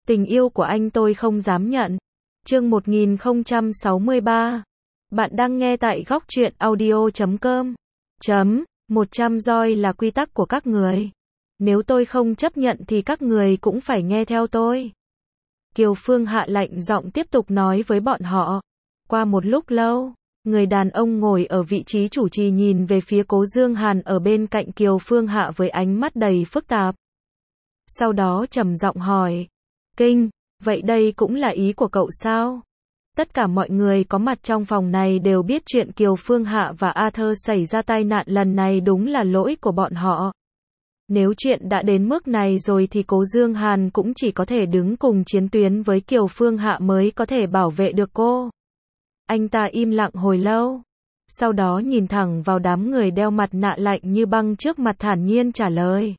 Tình yêu của anh tôi không dám nhận. Chương 1063. Bạn đang nghe tại góc truyện audio.com. 100 roi là quy tắc của các người. Nếu tôi không chấp nhận thì các người cũng phải nghe theo tôi. Kiều Phương hạ lạnh giọng tiếp tục nói với bọn họ. Qua một lúc lâu, người đàn ông ngồi ở vị trí chủ trì nhìn về phía Cố Dương Hàn ở bên cạnh Kiều Phương Hạ với ánh mắt đầy phức tạp. Sau đó trầm giọng hỏi. Kinh, vậy đây cũng là ý của cậu sao? Tất cả mọi người có mặt trong phòng này đều biết chuyện Kiều Phương Hạ và Arthur xảy ra tai nạn lần này đúng là lỗi của bọn họ. Nếu chuyện đã đến mức này rồi thì Cố Dương Hàn cũng chỉ có thể đứng cùng chiến tuyến với Kiều Phương Hạ mới có thể bảo vệ được cô. Anh ta im lặng hồi lâu. Sau đó nhìn thẳng vào đám người đeo mặt nạ lạnh như băng trước mặt thản nhiên trả lời.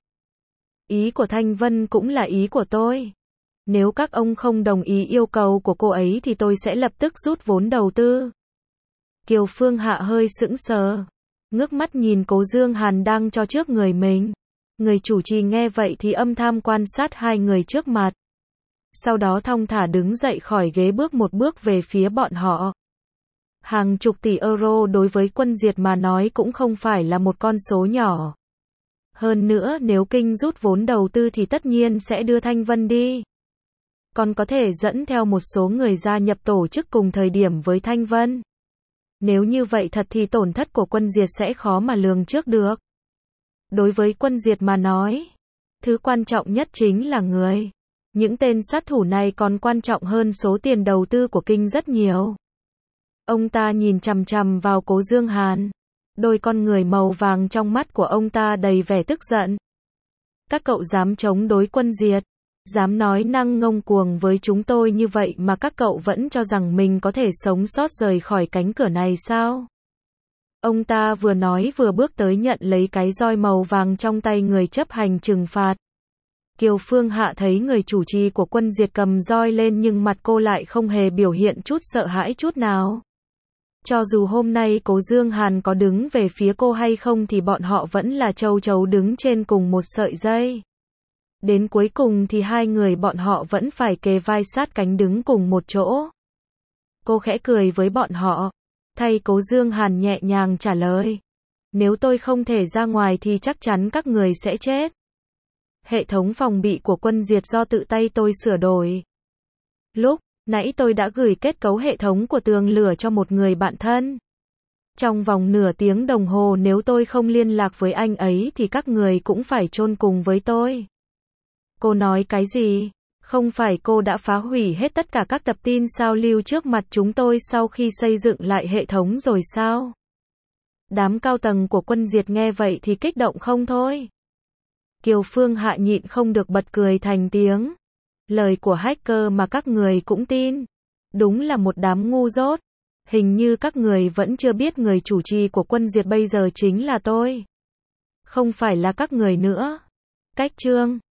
Ý của Thanh Vân cũng là ý của tôi. Nếu các ông không đồng ý yêu cầu của cô ấy thì tôi sẽ lập tức rút vốn đầu tư. Kiều Phương Hạ hơi sững sờ, ngước mắt nhìn Cố Dương Hàn đang cho trước người mình. Người chủ trì nghe vậy thì âm thầm quan sát hai người trước mặt. Sau đó thong thả đứng dậy khỏi ghế bước một bước về phía bọn họ. Hàng chục tỷ euro đối với Quân Diệt mà nói cũng không phải là một con số nhỏ. Hơn nữa nếu Kinh rút vốn đầu tư thì tất nhiên sẽ đưa Thanh Vân đi. Còn có thể dẫn theo một số người gia nhập tổ chức cùng thời điểm với Thanh Vân. Nếu như vậy thật thì tổn thất của Quân Diệt sẽ khó mà lường trước được. Đối với Quân Diệt mà nói, thứ quan trọng nhất chính là người. Những tên sát thủ này còn quan trọng hơn số tiền đầu tư của Kinh rất nhiều. Ông ta nhìn chằm chằm vào Cố Dương Hàn. Đôi con người màu vàng trong mắt của ông ta đầy vẻ tức giận. Các cậu dám chống đối Quân Diệt, dám nói năng ngông cuồng với chúng tôi như vậy mà các cậu vẫn cho rằng mình có thể sống sót rời khỏi cánh cửa này sao? Ông ta vừa nói vừa bước tới nhận lấy cái roi màu vàng trong tay người chấp hành trừng phạt. Kiều Phương Hạ thấy người chủ trì của Quân Diệt cầm roi lên nhưng mặt cô lại không hề biểu hiện chút sợ hãi chút nào. Cho dù hôm nay Cố Dương Hàn có đứng về phía cô hay không thì bọn họ vẫn là châu chấu đứng trên cùng một sợi dây. Đến cuối cùng thì hai người bọn họ vẫn phải kề vai sát cánh đứng cùng một chỗ. Cô khẽ cười với bọn họ. Thay Cố Dương Hàn nhẹ nhàng trả lời. Nếu tôi không thể ra ngoài thì chắc chắn các người sẽ chết. Hệ thống phòng bị của Quân Diệt do tự tay tôi sửa đổi. Lúc nãy tôi đã gửi kết cấu hệ thống của tường lửa cho một người bạn thân. Trong vòng nửa tiếng đồng hồ nếu tôi không liên lạc với anh ấy thì các người cũng phải chôn cùng với tôi. Cô nói cái gì? Không phải cô đã phá hủy hết tất cả các tập tin sao lưu trước mặt chúng tôi sau khi xây dựng lại hệ thống rồi sao? Đám cao tầng của Quân Diệt nghe vậy thì kích động không thôi. Kiều Phương Hạ nhịn không được bật cười thành tiếng. Lời của hacker mà các người cũng tin. Đúng là một đám ngu dốt. Hình như các người vẫn chưa biết người chủ trì của Quân Diệt bây giờ chính là tôi. Không phải là các người nữa. Cách chương